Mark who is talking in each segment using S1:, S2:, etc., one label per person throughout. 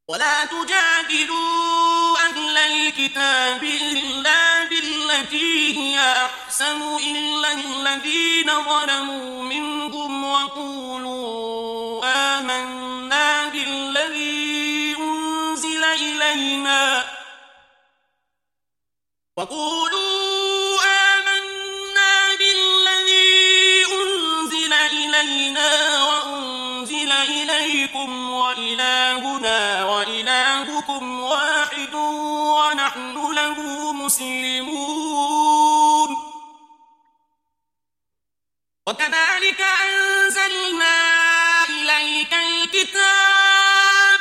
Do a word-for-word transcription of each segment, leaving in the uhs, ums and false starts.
S1: ولا تجادلوا أهل الكتاب إلا بالتي هي أحسن إلا الذين ظلموا منهم وقولوا آمنا بالذي أنزل إلينا وقولوا آمنا بالذي أنزل إلينا وأنزل إليكم وإلهنا وإلهكم واحد ونحن له مسلمون وكذلك أنزلنا إليك الكتاب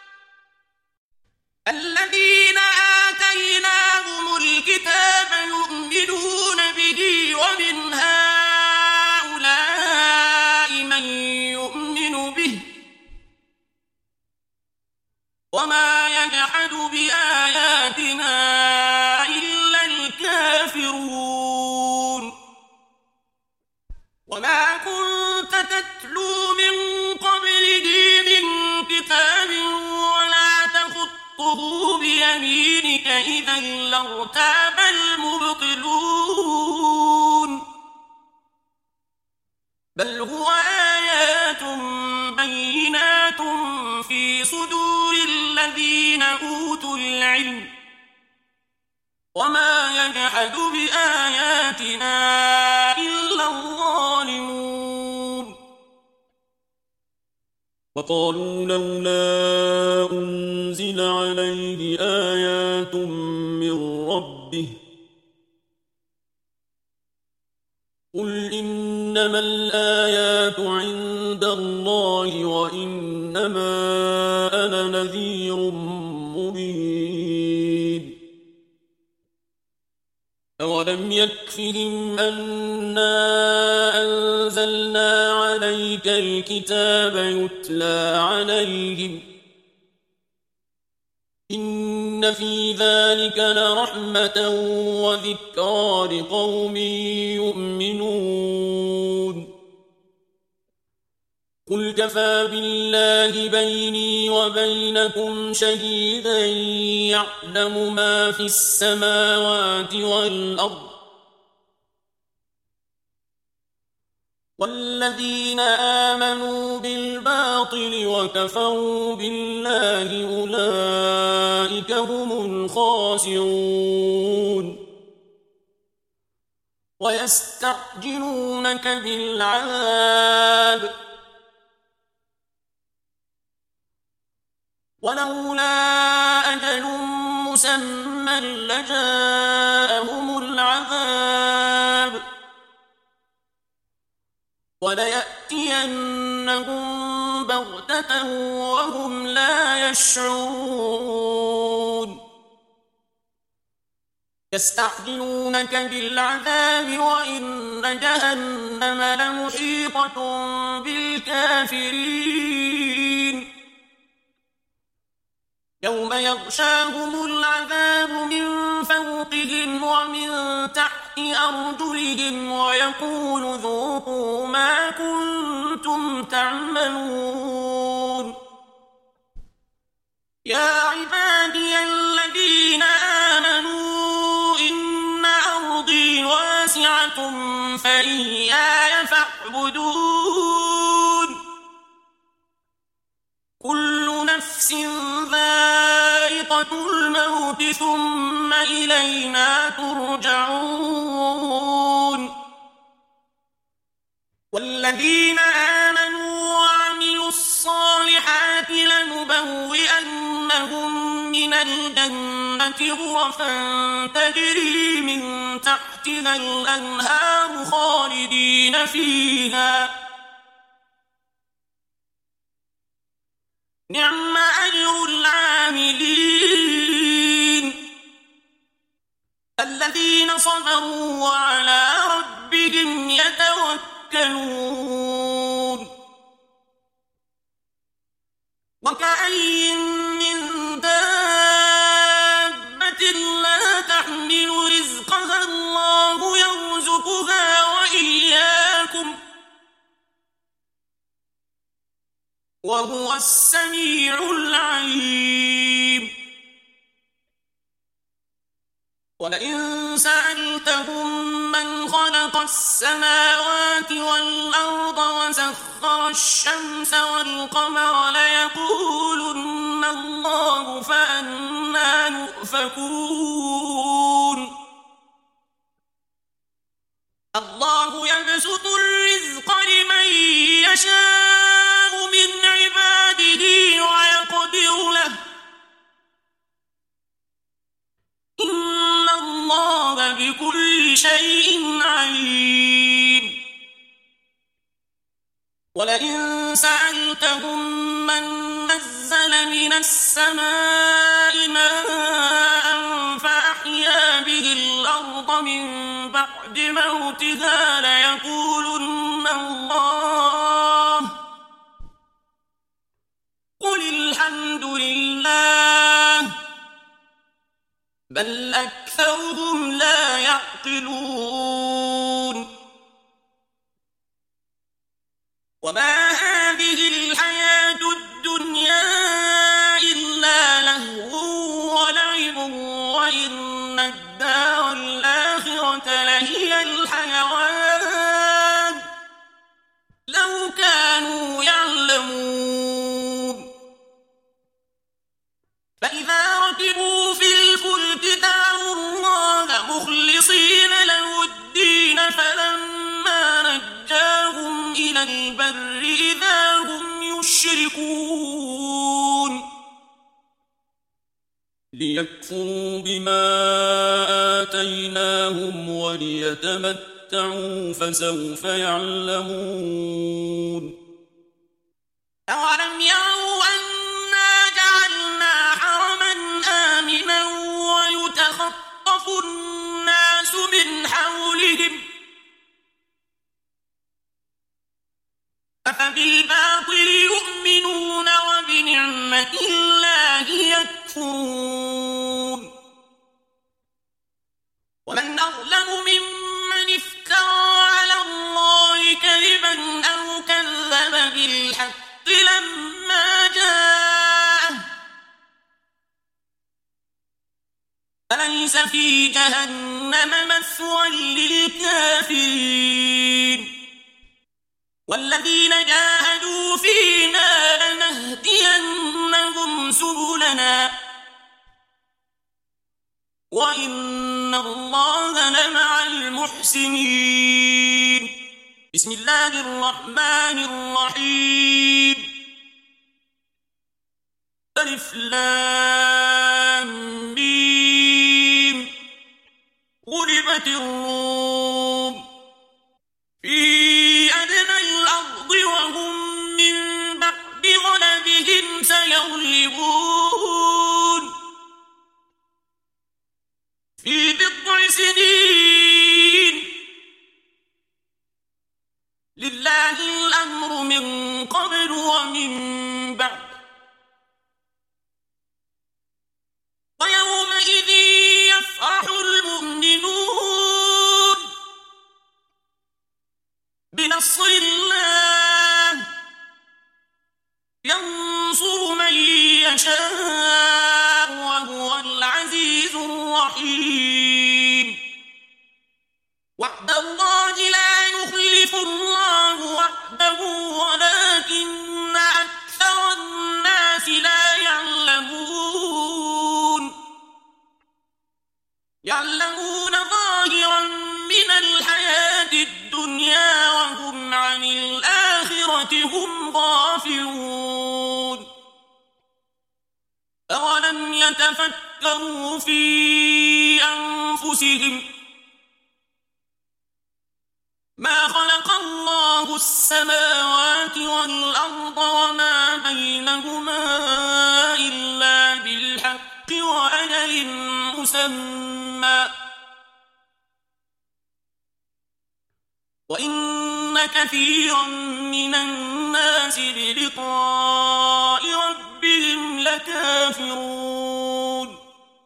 S1: الذين آتيناهم الكتاب يؤمنون به ومن هؤلاء من يؤمن به وما يجحد بآياتنا إلا الكافرون وما كنت تتلو من قبله من كتاب ولا تخطه بيمينك إذا لارتاب المبطلون بل هو آيات بينات في صدور الذين أوتوا العلم وما يجحد بآياتنا إلا الظالمون
S2: وقالوا لولا أنزل عليه آيات من ربه قل إنما الآيات عند الله وإنما أنا نذير مبين أولم يكفهم أنا أنزلنا عليك الكتاب يتلى عليهم إن في ذلك لرحمة وذكرى لقوم يؤمنون قل كفى بالله بيني وبينكم شهيدا يعلم ما في السماوات والأرض والذين آمنوا بالباطل وكفروا بالله أولئك هم الخاسرون ويستعجلونك بالعذاب ولولا أجل مسمى لجاءهم العذاب وليأتينهم بغتة وهم لا يشعرون يستعجلونك بالعذاب وإن جهنم لمحيطة بالكافرين يوم يغشاهم العذاب من فوقهم ومن تحت أرجلهم ويقول ذوقوا ما كنتم تعملون يا عبادي الذين آمنوا إن أرضي واسعة فإياي فاعبدون كل نفس ذائقة الموت ثم إلينا ترجعون والذين آمنوا وعملوا الصالحات لنبوئنهم من الجنة غرفا تجري من تحتها الأنهار خالدين فيها نعم أجر العاملين الذين صبروا وعلى ربهم يتوكلون وكأي من دابة لا تحمل رزقها الله يرزقها وإياكم وهو السميع العليم ولئن سألتهم من خلق السماوات والأرض وسخر الشمس والقمر ليقولن الله فأنى يؤفكون الله يبسط الرزق لمن يشاء من عباده ويقدر له إن الله بكل شيء عليم ولئن سألتهم من نزل من السماء ماء فأحيا به الأرض من بعد موتها ليقولن الله قل الحمد لله بل أكثرهم لا يعقلون وما هذه الحياة الدنيا إلا لهو ولعب وإن الدار الآخرة لهي الحيوان لو كانوا يعلمون فإذا ركبوا في الفلك دعوا الله مخلصين له الدين فلما نجاهم إلى البر إذا هم يشركون ليكفروا بما آتيناهم وليتمتعوا فسوف يعلمون أولم يروا أنا جعلنا حرما آمنا ويتخطف الناس من حولهم أفبالباطل يؤمنون وبنعمة الله يكفرون ومن أظلم ممن افترى على الله كذبا أو كذب بالحق لما جاءه أليس في جهنم مثوى للكافرين والذين جاهدوا فينا لنهدينهم سبلنا وإن الله لمع المحسنين بسم الله الرحمن الرحيم ألف لام ميم غلبت الروم في أدنى الأرض وهم من بعد غلبهم سيغلبون في بضع سنين لله الأمر من قبل ومن بعد ويومئذ يفرح المؤمنون بنصر الله ينصر من يشاء وهو العزيز الرحيم وعد الله لا يخلف الله وعده ولكن أكثر الناس لا يعلمون يعلمون ظاهرا من الحياة الدنيا وهم عن الآخرة هم غافلون أولم يتفكروا في أنفسهم ما خلق الله السماوات والأرض وما بينهما إلا بالحق وأجل مسمى وإن كثيرا من الناس بلقاء ربهم لكافرون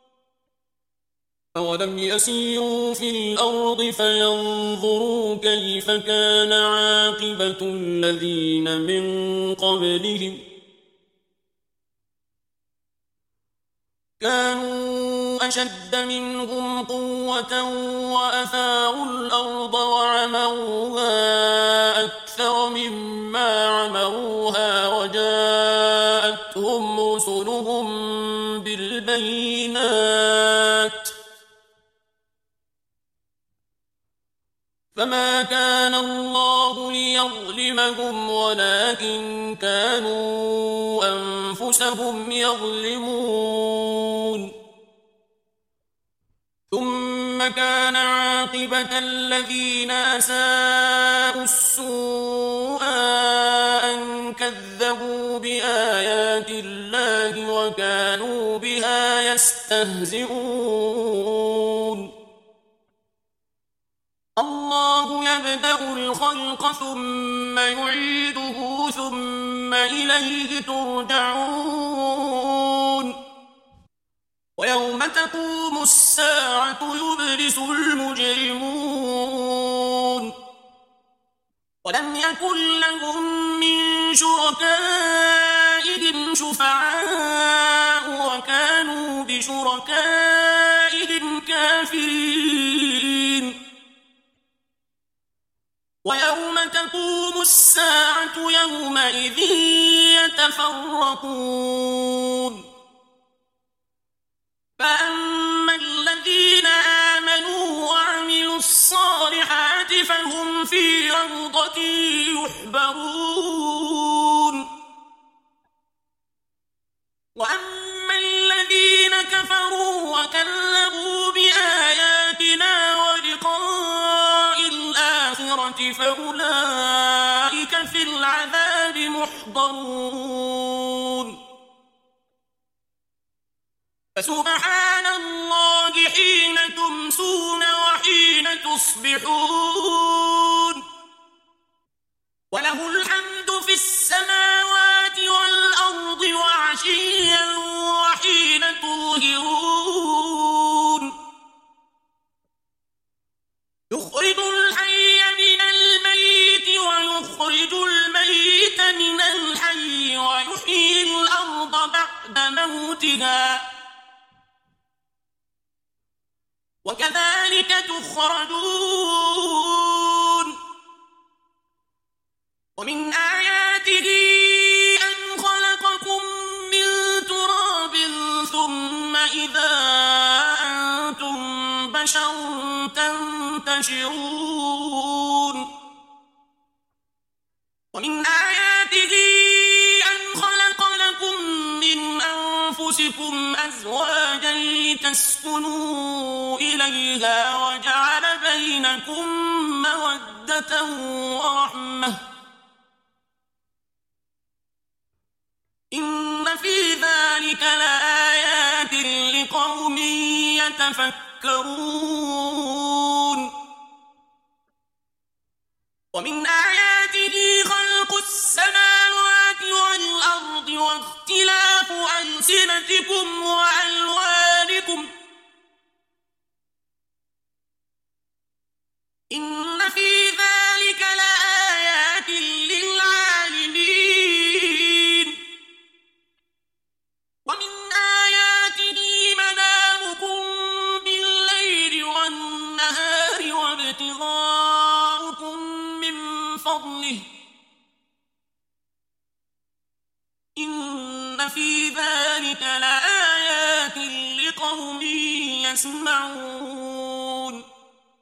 S2: أولم يسيروا في الأرض فينظروا كيف كان عاقبة الذين من قبلهم كانوا أشد منهم قوة وأثاروا الأرض وعمروها أكثر مما عمروها وجاءتهم رسلهم بالبينات فما كان الله ليظلمهم ولكن كانوا أنفسهم يظلمون ثم كان عاقبة الذين أساءوا السوء أن كذبوا بآيات الله وكانوا بها يستهزئون الله يبدأ الخلق ثم يعيده ثم إليه ترجعون ويوم تقوم الساعة يبلس المجرمون ولم يكن لهم من شركائهم شفعاء وكانوا بشركائهم كافرين ويوم تقوم الساعة يومئذ يتفرقون فأما الذين آمنوا وعملوا الصالحات فهم في روضة يحبرون وأما الذين كفروا وكذبوا بآياتنا ولقاء الآخرة فأولئك في العذاب محضرون فسبحان الله حين تمسون وحين تصبحون وله الحمد في السماوات والأرض وعشيا وحين تظهرون يخرج الحي من الميت ويخرج الميت من الحي ويحيي الأرض بعد موتها وكذلك تخرجون ومن آياته أن خلقكم من تراب ثم إذا أنتم بشر تنتشرون ومن آياته أن خلق لكم من أنفسكم أزواجا لتسكنوا إليها وجعل بينكم مودة ورحمة إن في ذلك لآيات لقوم يتفكرون ومن آياته خلق السماوات والأرض واختلاف ألسنتكم وألوانكم إن في ذلك لآيات للعالمين ومن آياته منامكم بالليل والنهار وابتغاؤكم من فضله إن في ذلك لآيات لقوم يسمعون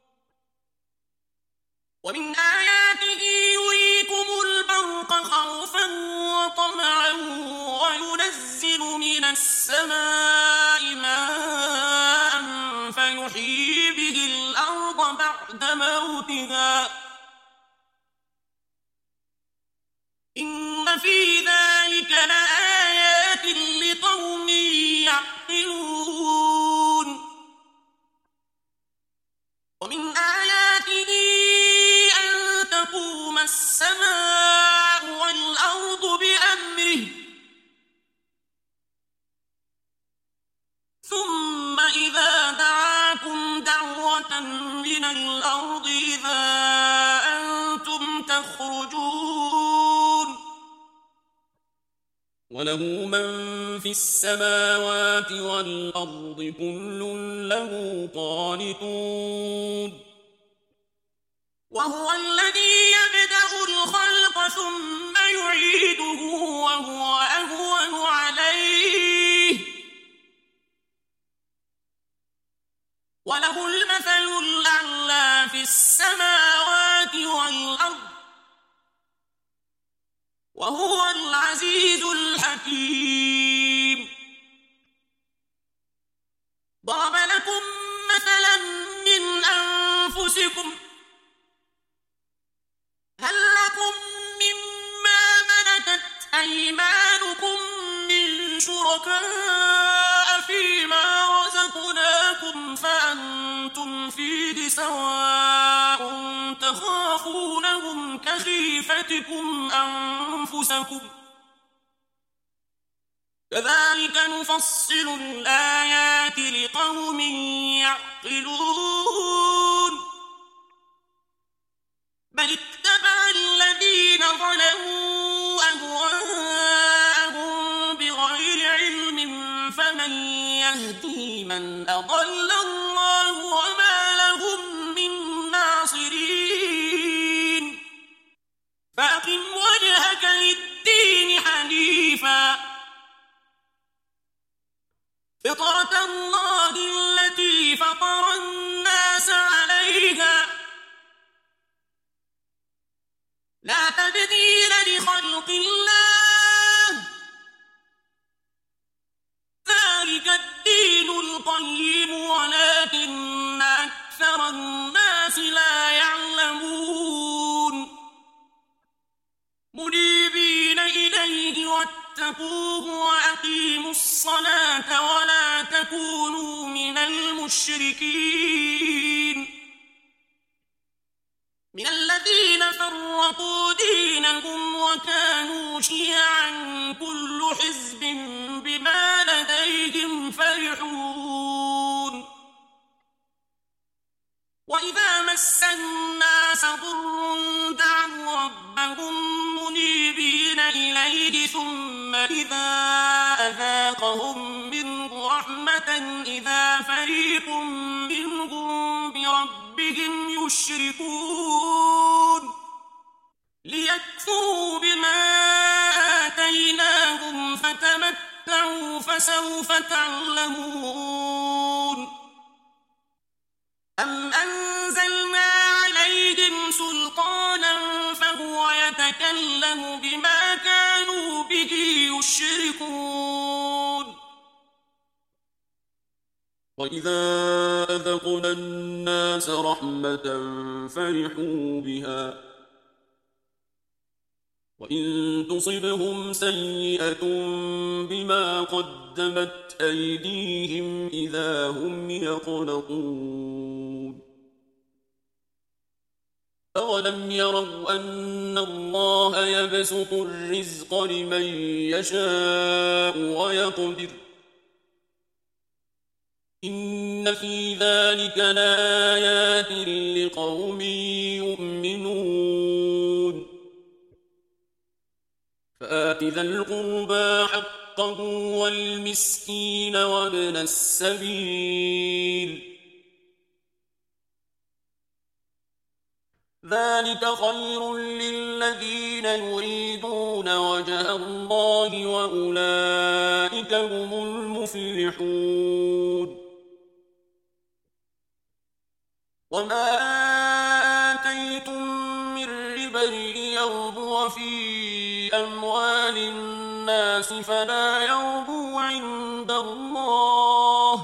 S2: ومن آياته يريكم البرق خوفا وطمعا وينزل من السماء ماء فيحيي به الأرض بعد موتها إن في ذلك لآيات لقوم يعقلون ومن آياته أن تقوم السماء والأرض بأمره ثم إذا دعاكم دعوة من الأرض إذا أنتم تخرجون
S1: وله من في السماوات والأرض كل له قانتون
S2: وهو الذي يبدأ الخلق ثم يعيده وهو أهون عليه وله المثل الأعلى في السماوات والأرض وهو العزيز الحكيم ضرب لكم مثلا من أنفسكم هل لكم مما ملكت أيمانكم من شركاء فيما رزقناكم فأنتم فيه سواء تخافونهم كخيفتكم أنفسكم كذلك نفصل الآيات لقوم يعقلون بل اتبع الذين ظلموا أهواءهم بغير علم فمن يهدي من أضل الله وما لهم من ناصرين فأقم وجهك للدين حنيفا فطرة الله التي فطر الناس عليها لا تبديل لخلق الله ذلك الدين القيم ولكن أكثر الناس لا يعلمون منيبين إليه واتقوه وأقيموا الصلاة ولا تكونوا من المشركين من الذين فرقوا دينهم وكانوا شيعا كل حزب بما لديهم فرحون وإذا مس الناس ضر دعوا ربهم منيبين إليه ثم إذا أذاقهم منه رحمة إذا فريق منهم بربهم يشركون ليكفروا بما آتيناهم فتمتعوا فسوف تعلمون أم أنزلنا عليهم سلطانا فهو يتكلم بما كانوا به يشركون
S1: وإذا أذقنا الناس رحمة فرحوا بها وإن تصبهم سيئة بما قدمت أيديهم إذا هم يقنطون أولم يروا أن الله يبسط الرزق لمن يشاء ويقدر إن في ذلك لآيات لقوم يؤمنون فآت ذا القربى حقه والمسكين وابن السبيل ذلك خير للذين يريدون وجه الله وأولئك هم المفلحون وما آتيتم من ربا ليربو في أموال الناس فلا يربو عند الله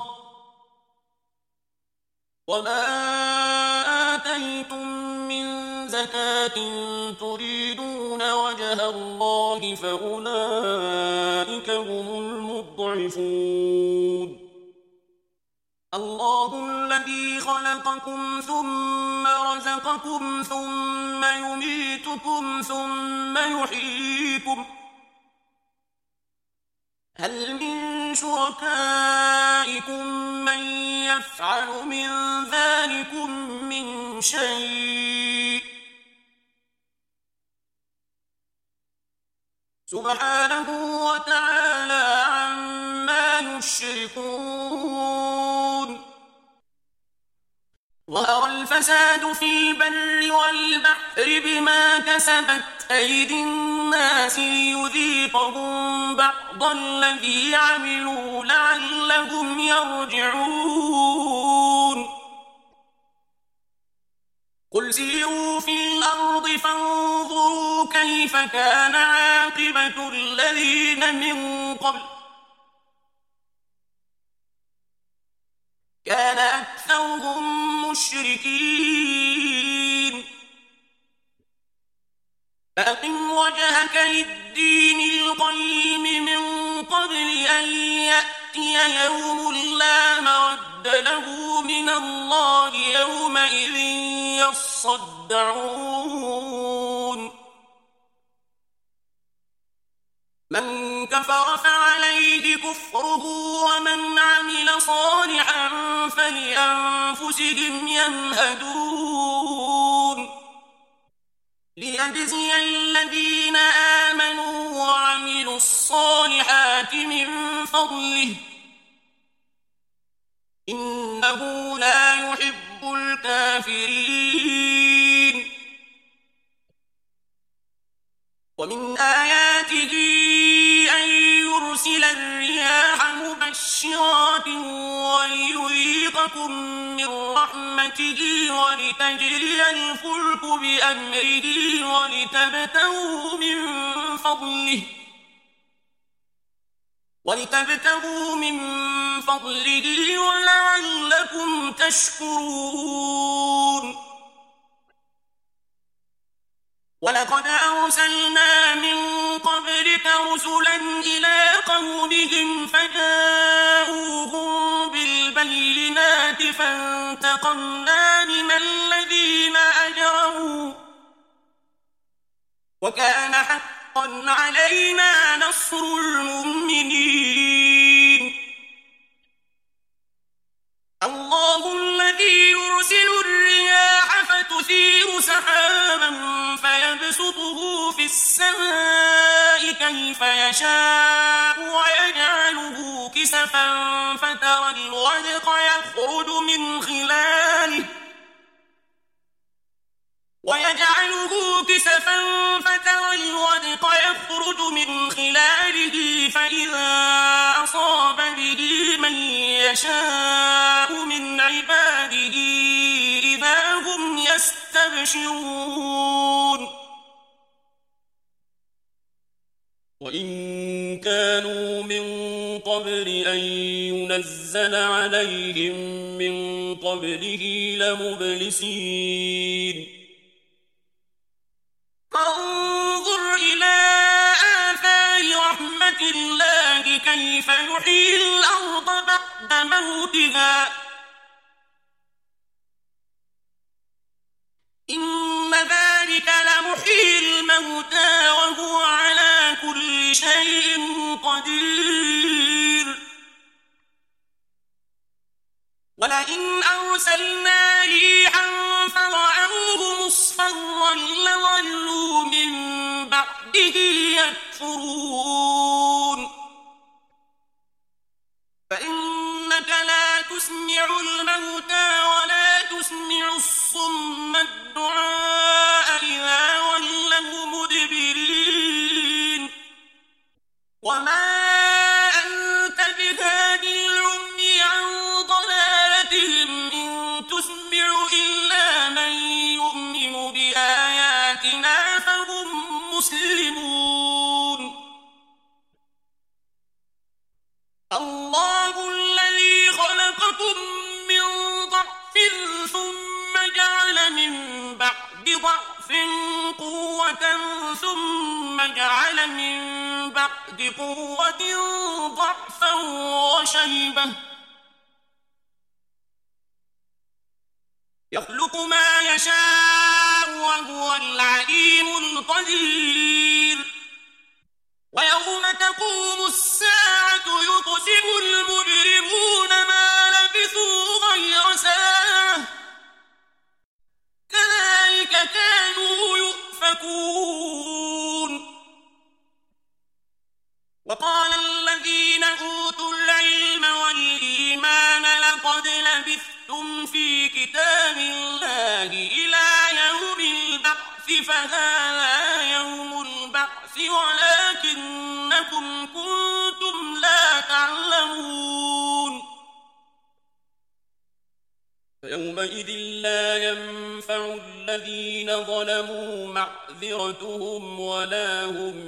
S1: وما آتيتم من زكاة تريدون وجه الله فأولئك هم المضعفون الله الذي خلقكم ثم رزقكم ثم يميتكم ثم يحييكم هل من شركائكم من يفعل من ذلكم من شيء سبحانه وتعالى عما يشركون. ظهر الفساد في البر والبحر بما كسبت أيدي الناس ليذيقهم بعض الذي عملوا لعلهم يرجعون. قل سيروا في الأرض فانظروا كيف كان عاقبة الذين من قبل كان أكثرهم مشركين. فأقم وجهك للدين القيم من قبل أن يأتي يوم لا مرد له من الله يومئذ يصدعون. من كفر فعليه كفره ومن عمل صالحا فلأنفسهم يمهدون. ليجزي الذين آمنوا وعملوا الصالحات من فضله إنه لا يحب الكافرين. ومن آياته أن يرسل الرياح مبشرات وليذيقكم من رحمته ولتجري الفلك بأمره ولتبتغوا من فضله ولتبتغوا من فضله ولعلكم تشكرون. ولقد أرسلنا من قبلك رسلا إلى قومهم فجاءوهم بالبينات فانتقمنا من الذين أجرموا وكان حقا علينا نصر المؤمنين. الله الذي يرسل الرياح فتثير سحابا فيبسطه في السماء كيف يشاء ويجعله كسفا فترى الودق يخرج من خلاله ويجعله كسفا فترى الودق يخرج من خلاله فإذا أصاب به من يشاء من عباده إذا هم يستبشرون. وإن كانوا من قبل أن ينزل عليهم من قبله لمبلسين. فانظر إلى آثار رحمة الله كيف يحيي الأرض بعد موتها إن ذلك لمحيي الموتى وهو على كل شيء قدير. ولئن أرسلنا ريحا فرأوه مصفرا لظلوا من بعده يكفرون. فإنك لا تسمع الموتى ولا تسمع الصم الدعاء إذا ولوا مدبرين. وما أنت بهادي العمي عن ضلالتهم إن تسمع إلا من يؤمن بآياتنا فهم مسلمون. الله الذي خلقكم من ضعف ثم جعل من بعد ضعف قوة ثم جعل من بعد قوة ضعفا وشيبة يخلق ما يشاء وهو العليم القدير. ويوم تقوم الساعة يقسم المجرمون ما لبثوا غير ساعة كذلك كانوا يؤفكون.
S2: كتاب الله إلى يوم البعث فهذا يوم البعث ولكنكم كنتم لا تعلمون فيومئذ لا ينفع الذين ظلموا معذرتهم ولا هم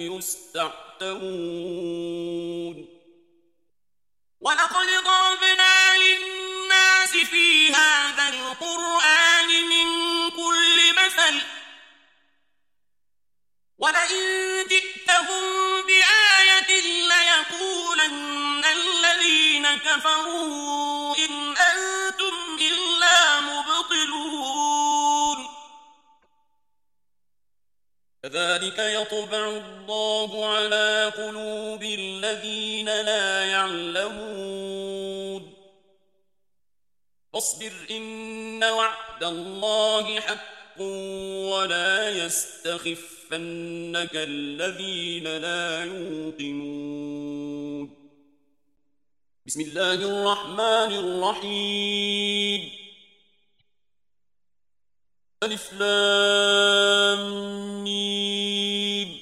S2: يستعتبون ولقد ضربنا للناس في هذا القرآن من كل مثل ولئن جئتهم بآية ليقولن الذين كفروا إن أنتم إلا مبطلون كذلك يطبع الله على قلوب الذين لا يعلمون فاصبر إن وعد الله حق ولا يستخفنك الذين لا يوقنون بسم الله الرحمن الرحيم ألف لام ميم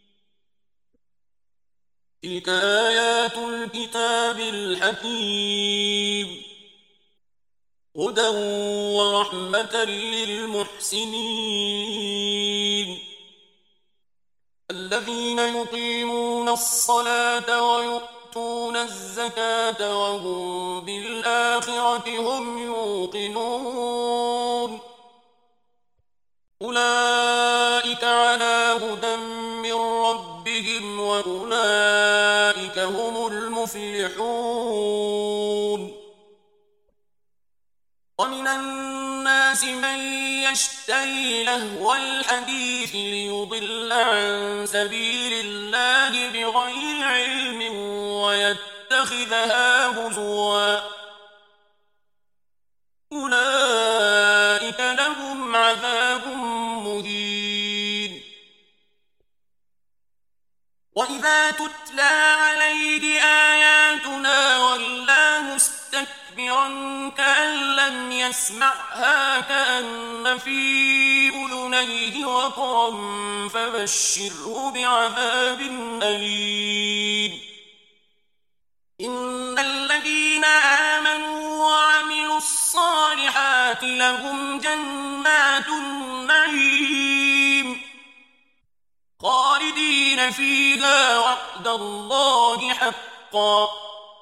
S2: تلك آيات الكتاب الحكيم هدى ورحمة للمحسنين الذين يقيمون الصلاة ويؤتون الزكاة وهم بالآخرة هم يوقنون أولئك على هدى من ربهم وأولئك هم المفلحون ومن الناس من يشتري لهو الحديث ليضل عن سبيل الله بغير علم ويتخذها هزوا أولئك لهم عذاب مهين وإذا تتلى عليه آياتنا ولى مستكبرا كأن لم يسمعها كأن في أذنيه وقرا فبشره بعذاب أليم إن الذين آمنوا وعملوا الصالحات لهم جنات النعيم خالدين فيها وعد الله حقا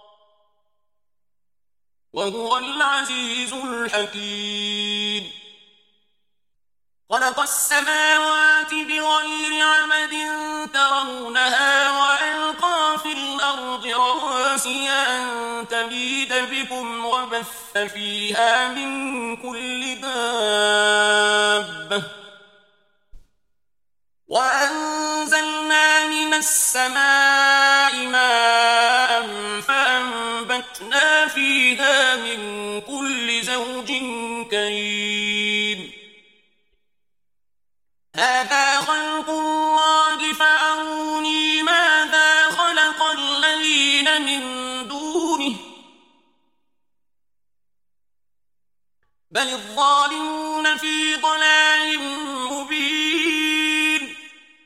S2: وهو العزيز الحكيم خلق السماوات بغير عمد ترونها وألقى في الأرض رواسي أن تميد بكم وبث فيها من كل دابة وأنزلنا من السماء ماء فأنبتنا فيها من كل زوج كريم هذا خلق الله فأروني ماذا خلق الذين من دونه بل الظالمون في ضلال مبين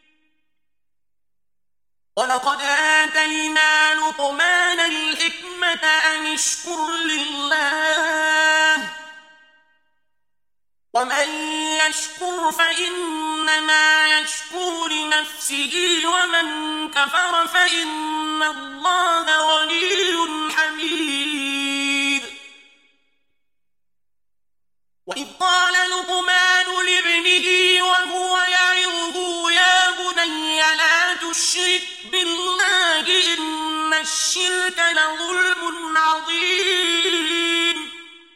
S2: ولقد آتينا لقمان الحكمة أن اشكر لله ومن يشكر فإنما يشكر لنفسه ومن كفر فإن الله غني حميد وإذ قال لقمان لابنه وهو يعظه يا بني لا تشرك بالله إن الشرك لظلم عظيم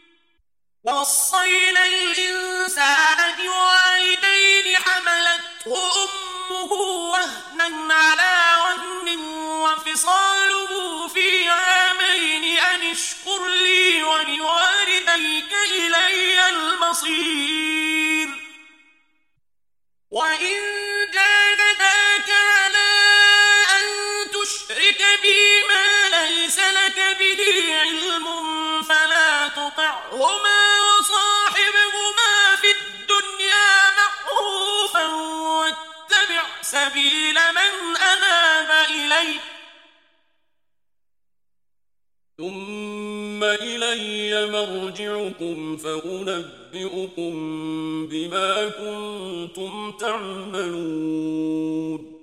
S2: ووصينا الإنسان بوالديه حملته أمه وهنا على وهن وفصاله في عامين أن اشكر لي ولوالديك إلي المصير وإن جاهداك على أن تشرك بي ما ليس لك به علم فلا تطعهما وصاحبهما
S1: سبيل من أناب إلي ثم إلي مرجعكم فأنبئكم بما كنتم تعملون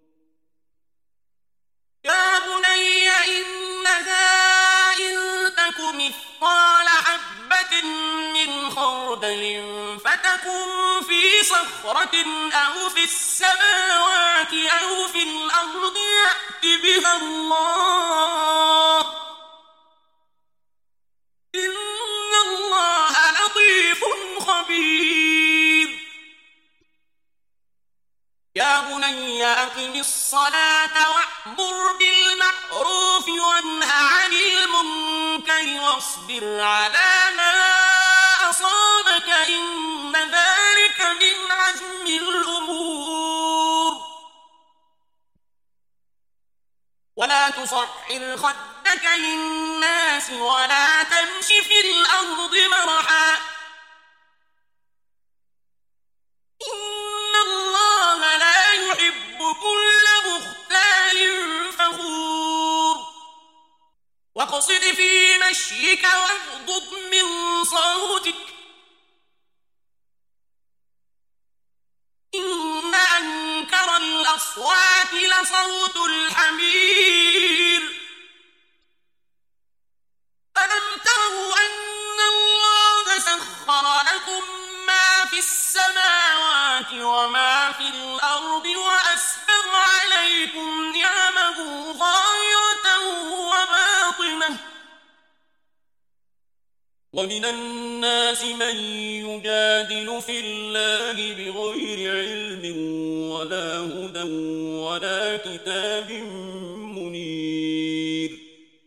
S1: يا بني إنها إن تك مثقال حبة من خردل فتكن في صخرة أو في السماوات أو في الأرض يأت بها الله إن الله لطيف خبير يا بني أقم الصلاة وأمر بالمعروف وانه عن المنكر واصبر على ما أصابك إن ذلك من عزم الأمور ولا تصحر خدك للناس ولا تمش في الأرض مرحا إن الله لا يحب كل مختال فخور واقصد في مشيك واغضض من صوتك إن أنكر الأصوات لصوت الحمير ألم تروا أن الله سخر لكم ما في السماوات وما في الأرض وأسبغ عليكم نعمه ظاهرة وباطنة ومن الناس من يجادل في الله بغير علم ولا هدى ولا كتاب منير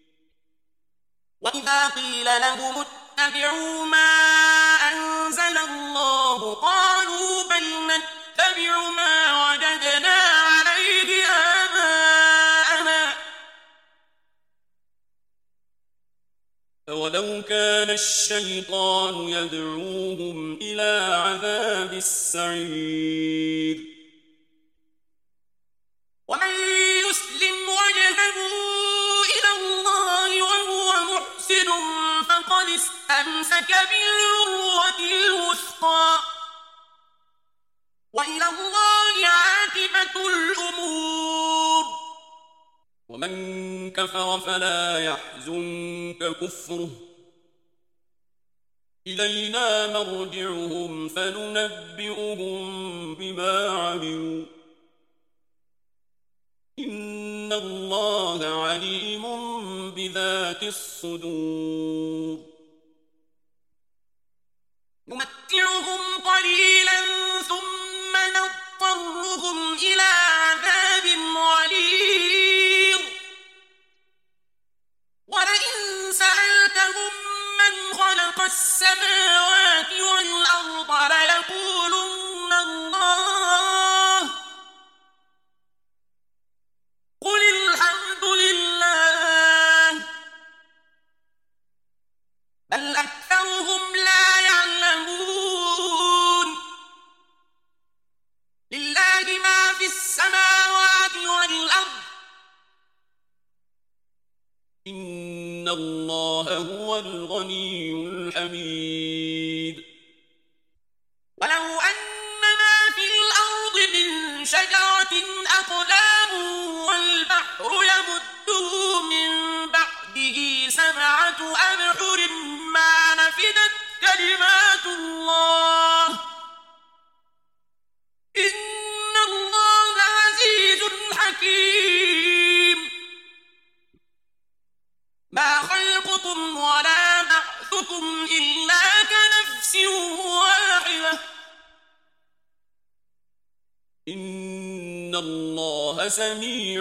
S1: وإذا قيل لهم اتبعوا ما أنزل الله قالوا بل نتبع ما وجدنا عليه آباءنا أولو كان الشيطان يدعوهم إلى عذاب السعير ومن يسلم وجهه إلى الله وهو محسن فقد استمسك بالعروة الوثقى وإلى الله عاقبة الأمور ومن كفر فلا يحزنك كفره إلينا مرجعهم فننبئهم بما عملوا إن الله عليم بذات الصدور نمتعهم قليلا ثم نضطرهم إلى عذاب غليظ ولئن سألتهم من خلق السماوات والأرض ليقولن الله قل الحمد لله بل أكثرهم لا يعلمون لله ما في السماوات والأرض إن الله هو الغني الحميد ولو أن ما في الأرض من شجرة أقلام والبحر يمده من بعده سبعة أبحر ما نفدت كلمات الله إن الله عزيز حكيم ما خلقكم ولا بعثكم إلا كنفس واحدة إن الله سميع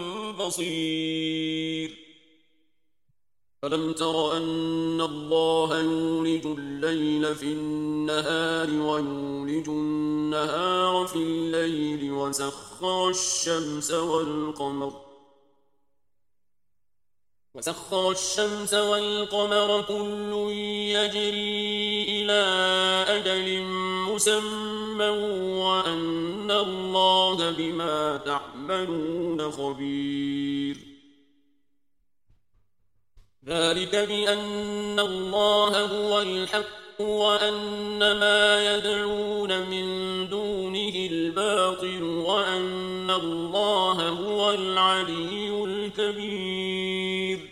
S1: بصير ألم تر أن الله يولج الليل في النهار ويولج النهار في الليل وسخر الشمس والقمر وسخر الشمس والقمر كل يجري إلى أجل مسمى وأن الله الله بما تعملون خبير ذلك بأن الله هو الحق وأن ما يدعون من دونه الباطل وأن الله هو العلي الكبير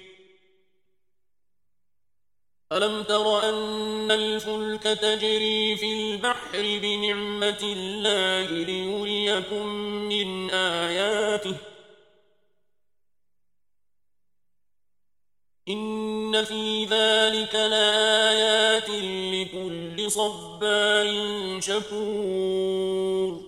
S1: ألم تر أن الفلك تجري في البحر بنعمة الله ليريكم من آياته إن في ذلك لآيات لكل صبار شكور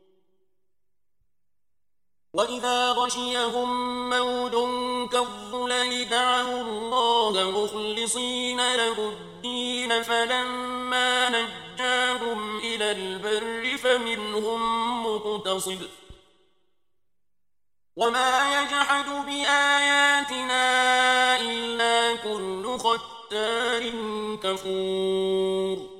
S1: وإذا غشيهم موج كالظلل دعوا الله مخلصين له الدين فلما نجاهم إلى البر فمنهم مقتصد وما يجحد بآياتنا إلا كل ختار كفور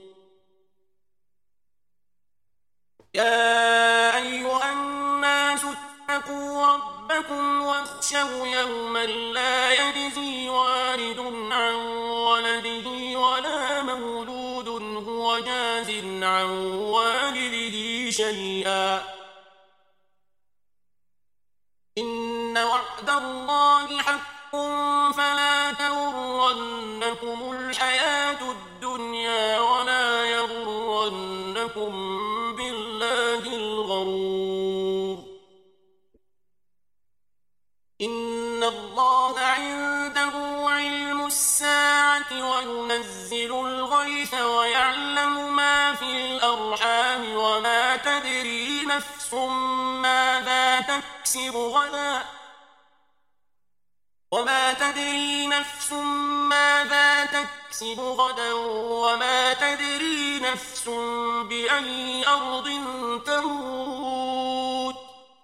S1: يا أيها الناس اتقوا ربكم واخشوا يوما لا يجزي والد عن ولده ولا مولود هو جاز عن والده شيئا إن وعد الله حق فلا تغرنكم الحياة الدنيا ولا يغرنكم بالله الغرور إن الله عنده علم الساعة وينزل الغيث ويعلم ما في الأرحام وما تدري نفس ماذا تكسب غدا وما تدري نفس ماذا تكسب غدا وما تدري نفس بأي أرض تموت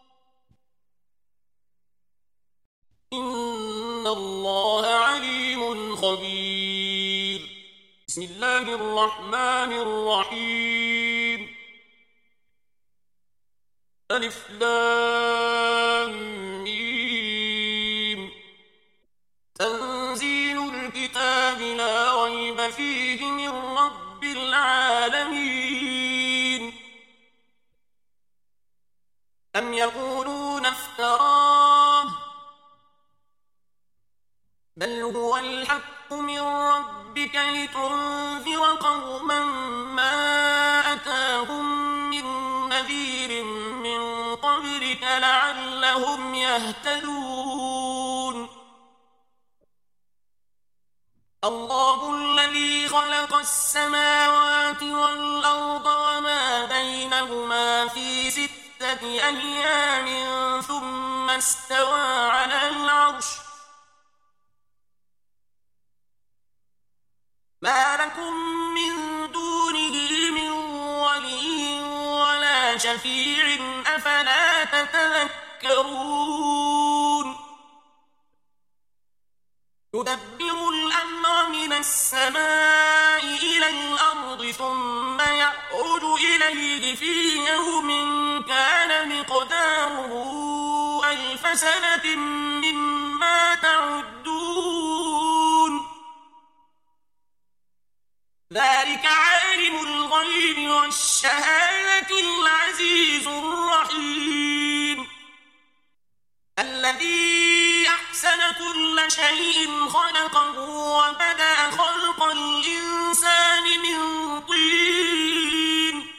S1: إن الله عليم خبير بسم الله الرحمن الرحيم ألف لام ميم تنزيل الكتاب لا ريب فيه من رب العالمين أم يقولون افتراه بل هو الحق من ربك لتنذر قوما ما أتاهم من نذير من قبلك لعلهم يهتدون الله الذي خلق السماوات والأرض وما بينهما في ستة أيام ثم استوى على العرش ما لكم من دونه من ولي ولا شفيع أفلا تتذكرون يدبر الأمر من السماء إلى الأرض ثم يعود إليه في يوم كان مقداره ألف سنة مما تعدون ذلك عالم الغيب والشهادة العزيز الرحيم الذي أحسن كل شيء خلقه وبدأ خلق الإنسان من طين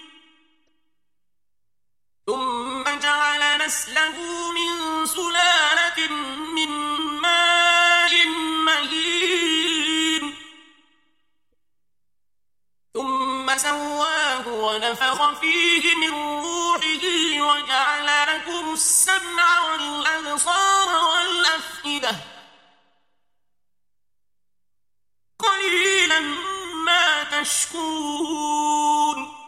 S1: ثم جعل نسله من سلالة من ماء مهين ثم سواه ونفخ فيه من روحه وجعل لكم السمع والأبصار والأفئدة قليلا ما تشكرون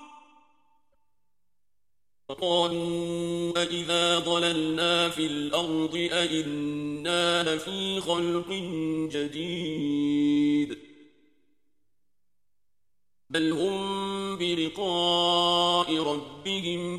S1: وقالوا أإذا ضللنا في الأرض أإنا لفي خلق جديد بل هم بلقاء ربهم بربهم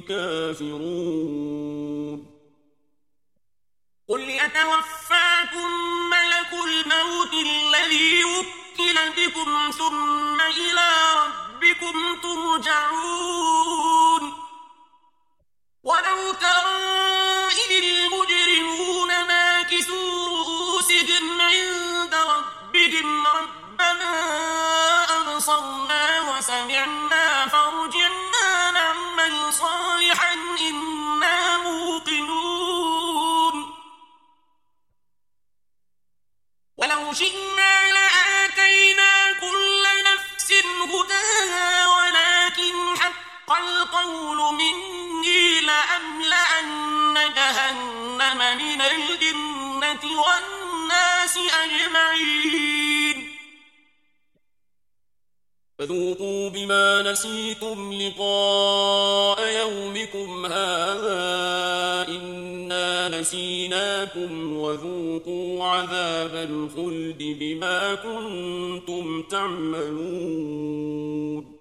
S1: كافرون
S2: قل يتوفاكم ملك الموت الذي وكل بكم ثم إلى ربكم ترجعون ولو ترى إذ المجرمون ناكسوا رؤوسهم عند ربهم ربنا أبصرنا وسمعنا فارجعنا نعمل صالحا إنا موقنون ولو شئنا لآتينا كل نفس هداها ولكن حق القول مني لأملأن جهنم من الجنة والناس أجمعين
S1: فذوقوا بما نسيتم لقاء يومكم هذا إنا نسيناكم وذوقوا عذاب الخلد بما كنتم تعملون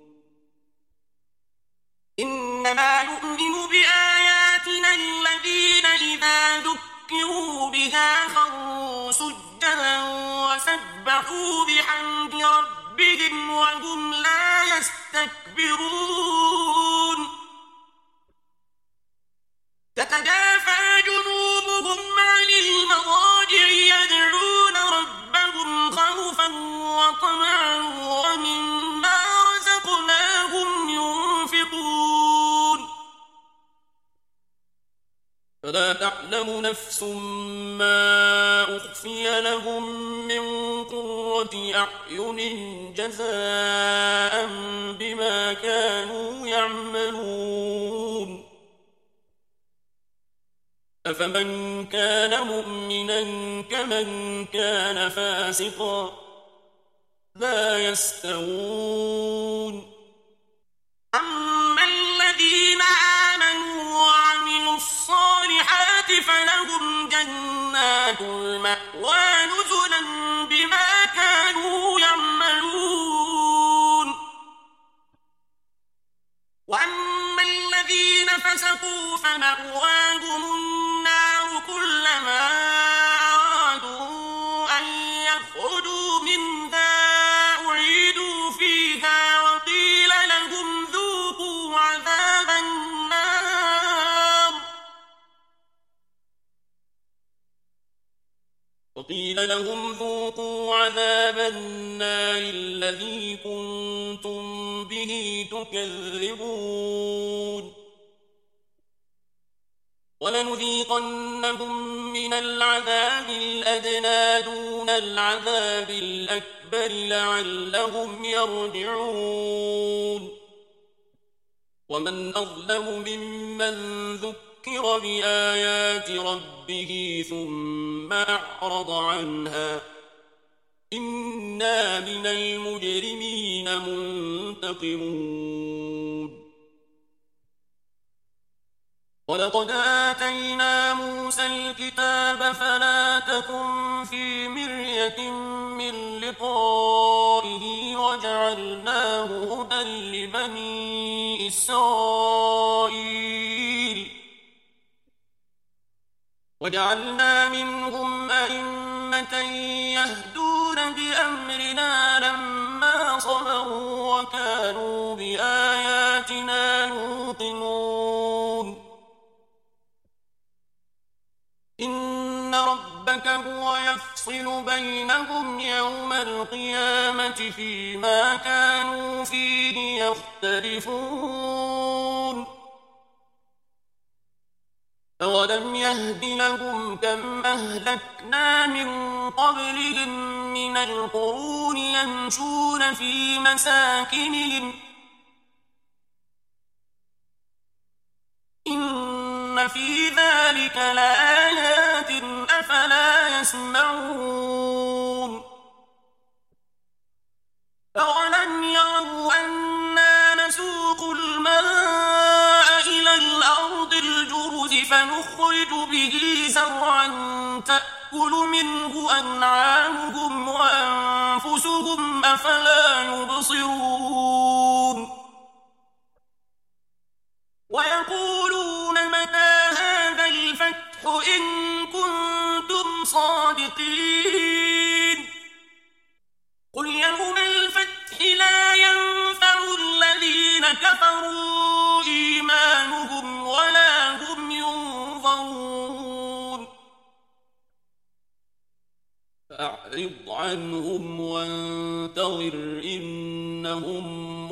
S2: إنما يؤمن بآياتنا الذين إذا ذكروا بها خروا سجدا وسبحوا بحمد ربهم وهم لا يستكبرون تتجافى جنوبهم عن المضاجع يدعون ربهم خوفا وطمعا ومما رزقناهم ينفقون
S1: فلا تعلم نفس ما أخفي لهم من قرة أعين جزاء بما كانوا يعملون أفمن كان مؤمنا كمن كان فاسقا لا يستوون
S2: أما الذين آمنوا وعملوا الصالحات فلهم جنات المأوى نزلا بما كانوا يعملون وأما الذين فسقوا فمأواهم النار كلما أرادوا أن يخرجوا منها أعيدوا فيها وقيل لهم ذوقوا عذاب النار
S1: وقيل لهم ذوقوا عذاب النار الذي كنتم به تكذبون ولنذيقنهم من العذاب الأدنى دون العذاب الأكبر لعلهم يرجعون ومن أظلم ممن ذكر بآيات ربه ثم أعرض عنها إنا من المجرمين منتقمون ولقد آتينا موسى الكتاب فلا تكن في مرية من لقائه وجعلناه هدى لبني إسرائيل وجعلنا منهم أئمة يهدون بأمرنا لما صبروا وكانوا بآياتنا يوقنون إن ربك هو يفصل بينهم يوم القيامة فيما كانوا فيه يختلفون أولم يهد لهم كم أهلكنا من قبلهم من القرون يمشون في مساكنهم إن في ذلك لآيات أفلا يسمعون أولم يروا أنا نسوق الماء إلى الأرض الجرز فنخرج به زرعا تأكل منه أنعامهم وأنفسهم أفلا يبصرون
S2: إن كنتم صادقين قل يوم الفتح لا ينفع الذين كفروا إيمانهم ولا هم ينظرون
S1: فأعرض عنهم وانتظر إنهم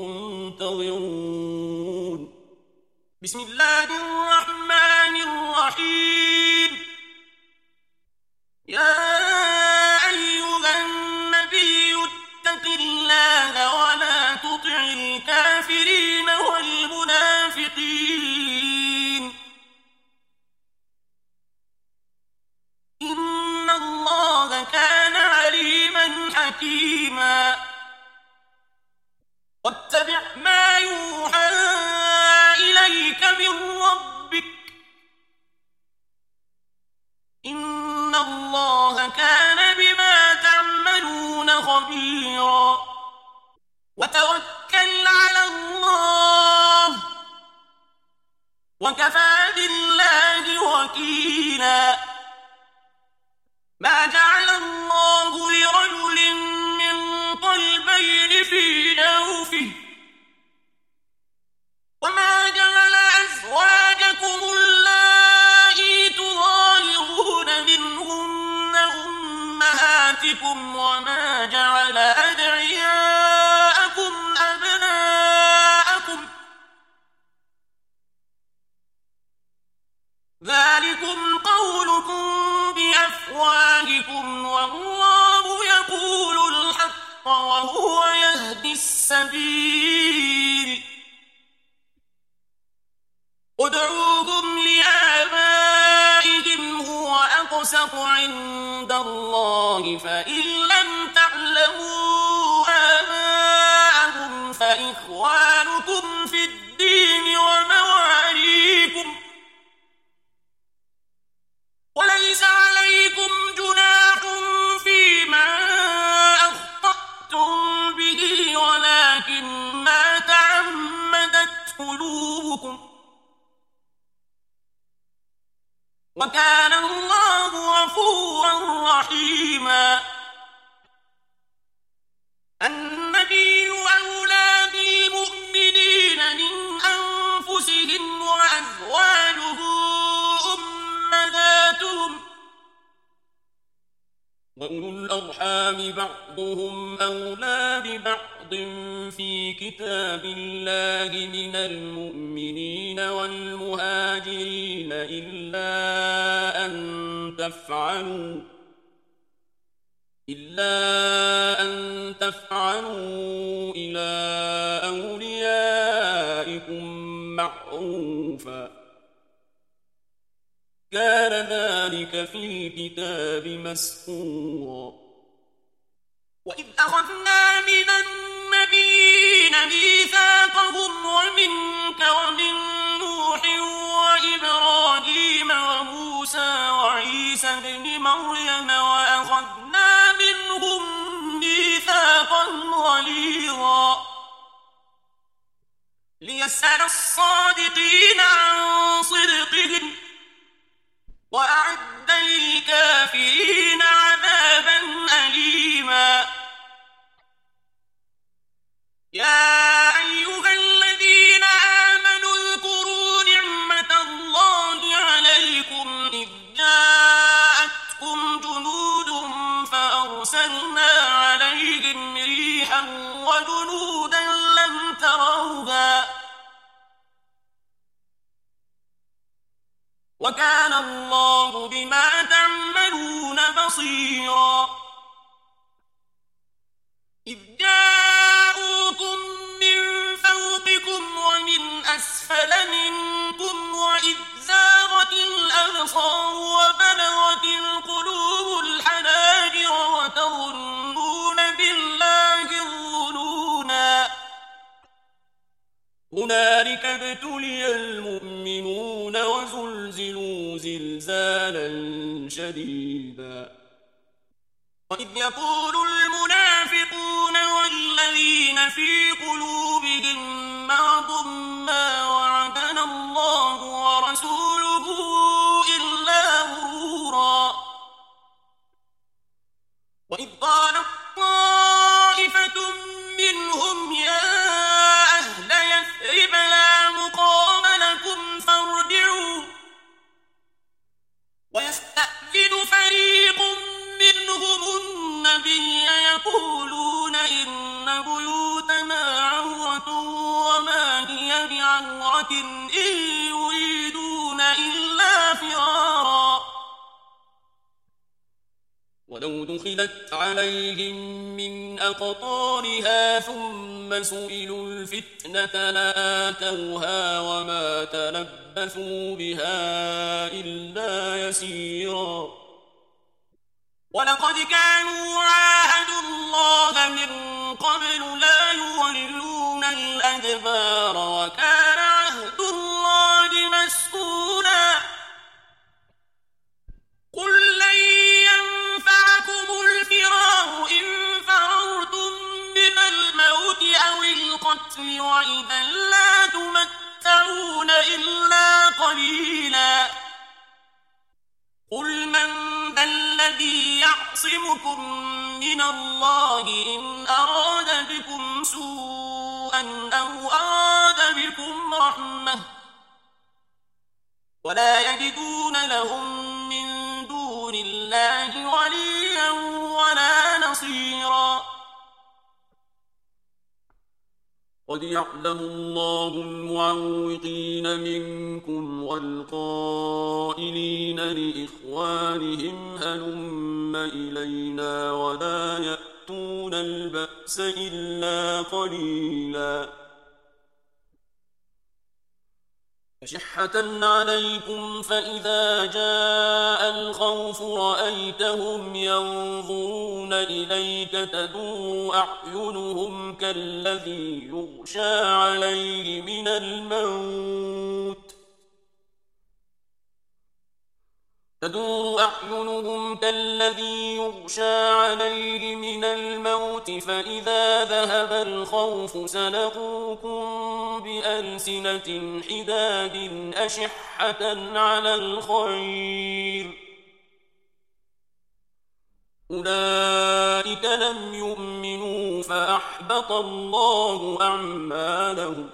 S1: منتظرون
S2: بسم الله الرحمن الرحيم يا أيها النبي اتق الله ولا تطع الكافرين والمنافقين إن الله كان عليما حكيما واتبع ما يوحى إليك من ربك إن الله كان بما تعملون خبيرا وتوكل على الله وكفى بالله وكيلا ما جعل الله لرجل من قلبين في جوفه وما جعل أزواجكم اللائي تظاهرون منهن أمهاتكم وما جعل أدعياءكم أبناءكم ذلكم قولكم بأفواهكم والله يقول الحق وهو يهدي السبيل ادعوهم لآبائهم هو أقسط عند الله فإن لم تعلموا آباءهم فإخوانكم في الدين ومواليكم وليس عليكم جناح فيما أخطأتم به ولكن ما تعمدت قلوبكم وكان الله غفورا رحيما النبي أولى بالمؤمنين من أنفسهم وأزواجه أمهاتهم
S1: وأولو الأرحام بعضهم أولى ببعض في كتاب الله من المؤمنين والمهاجرين إلا أن تفعلوا إلا أن تفعلوا إلى أوليائكم معروفا كان ذلك في الكتاب مسطورا
S2: وإذ أخذنا من النبيين ميثاقهم ومنك ومن نوح وإبراهيم وموسى وعيسى ابن مريم وأخذنا منهم ميثاقا غليظا ليسأل الصادقين عن صدقهم وأعد للكافرين عذابا أليما يا أيها الذين آمنوا اذكروا نعمة الله عليكم إذ جاءتكم جنود فأرسلنا عليهم ريحا وجنودا لم تروها وكان الله بما تعملون بصيرا إذ جاءوكم من فوقكم ومن أسفل منكم وإذ زاغت الأبصار وبلغت القلوب الحناجر وتظنون بالله الظنونا هنالك ابتلي المؤمنون وزلزلوا زلزالا شديدا وإذ يقول المنافقون والذين في قلوبهم مرض ما وعدنا الله ورسوله إلا غرورا إن يريدون إلا فرارا ولو دخلت عليهم من أقطارها ثم سئلوا الفتنة لآتوها وما تلبثوا بها إلا يسيرا ولقد كانوا عاهدوا الله من قبل لا يولون الأدبار وكان عهد الله مسؤولا قل لن ينفعكم الفرار إن فررتم من الموت أو القتل وإذا لا تمتعون إلا قليلا قل من ذا الذي يعصمكم من الله إن أراد بكم سوءا أو أراد بكم رحمة ولا يجدون لهم من دون الله وليا ولا نصيرا قد يعلم الله المعوقين منكم والقائلين لإخوانهم هلم إلينا ولا يأتون البأس إلا قليلا أشحة عليكم فإذا جاء الخوف رأيتهم ينظرون إليك تدور أعينهم كالذي يغشى عليه من الموت تدور أعينهم كالذي يغشى عليه من الموت فإذا ذهب الخوف سلقوكم بألسنة حداد أشحة على الخير أولئك لم يؤمنوا فأحبط الله أعمالهم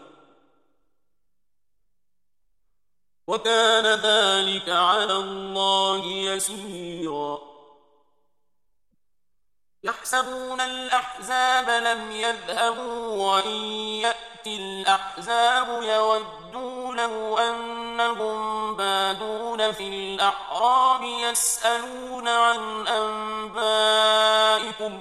S2: وكان ذلك على الله يسيرا يحسبون الأحزاب لم يذهبوا وإن يأتي الأحزاب يودوا لو أنهم بادون في الأعراب يسألون عن أنبائكم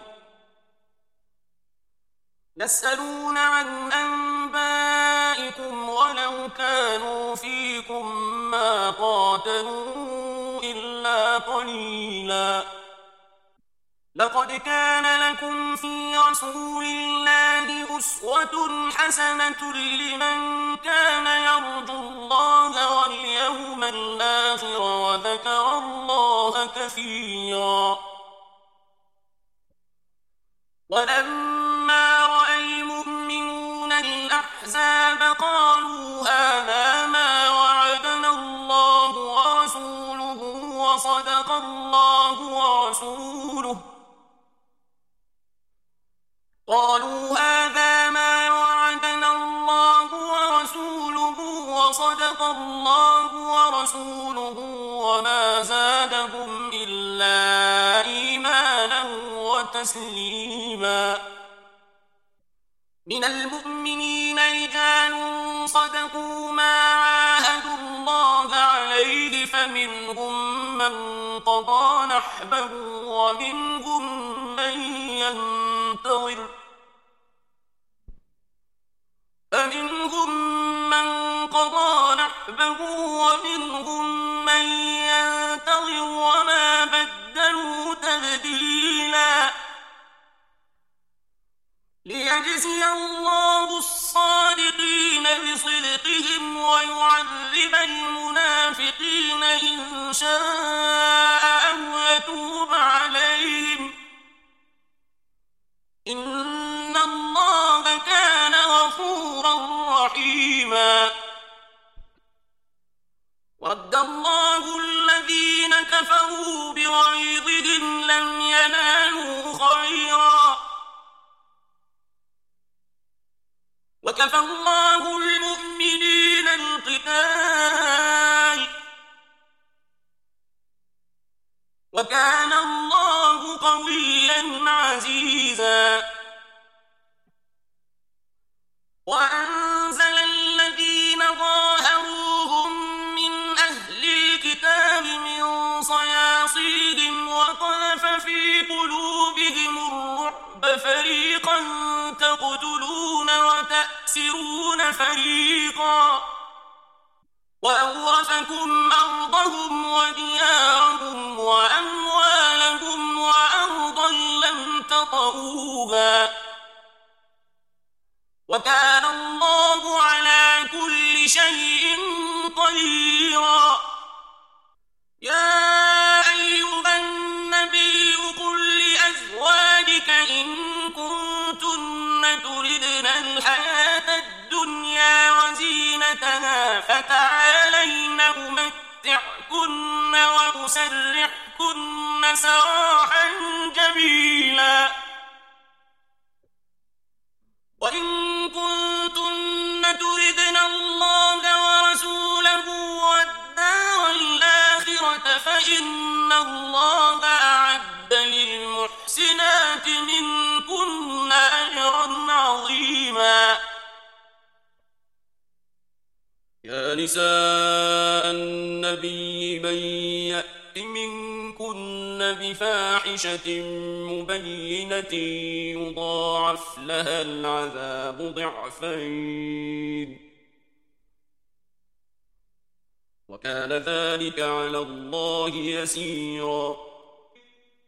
S2: يسألون عن أنبائكم ولو كانوا فيكم ما قاتلوا إلا قليلا لقد كان لكم في رسول الله أسوة حسنة لمن كان يرجو الله واليوم الآخر وذكر الله كثيرا ولما رأى المؤمنون الأحزاب قالوا هذا ما وعدنا الله ورسوله وصدق الله ورسوله قالوا هذا ما وعدنا الله ورسوله وصدق الله ورسوله وما زادهم إلا إيمانا وتسليما من المؤمنين رجال صدقوا ما عاهدوا الله عليه فمنهم من قضى نحبه ومنهم من ينتظر فمنهم من قضى نحبه ومنهم من ينتظر وما بدلوا تبديلا ليجزي الله الصادقين بصدقهم ويعذب المنافقين إن شاء أو يتوب عليهم إن الله كان غفورا رحيما ود الله الذين كفروا بغيظهم لم ينالوا خيرا وكفى الله المؤمنين القتال وكان الله قويا عزيزا وأنزل الذين ظاهروا ففريقا تقتلون وتأسرون فريقا وأورثكم أرضهم وديارهم وأموالهم وأرضا لم تطئوها وكان الله على كل شيء قديرا. يا أيها النبي قل لأزواجك إن كنتن تردن الحياة الدنيا وزينتها فتعالين أمتعكن وأسرحكن سراحا جميلا وإن كنتن تردن الله ورسوله والدار الآخرة فإن الله أعد للمحسنات منكن أجرا عظيما.
S1: يا نساء النبي من يأت منكن بفاحشة مبينة يضاعف لها العذاب ضعفين وكان ذلك على الله يسيرا.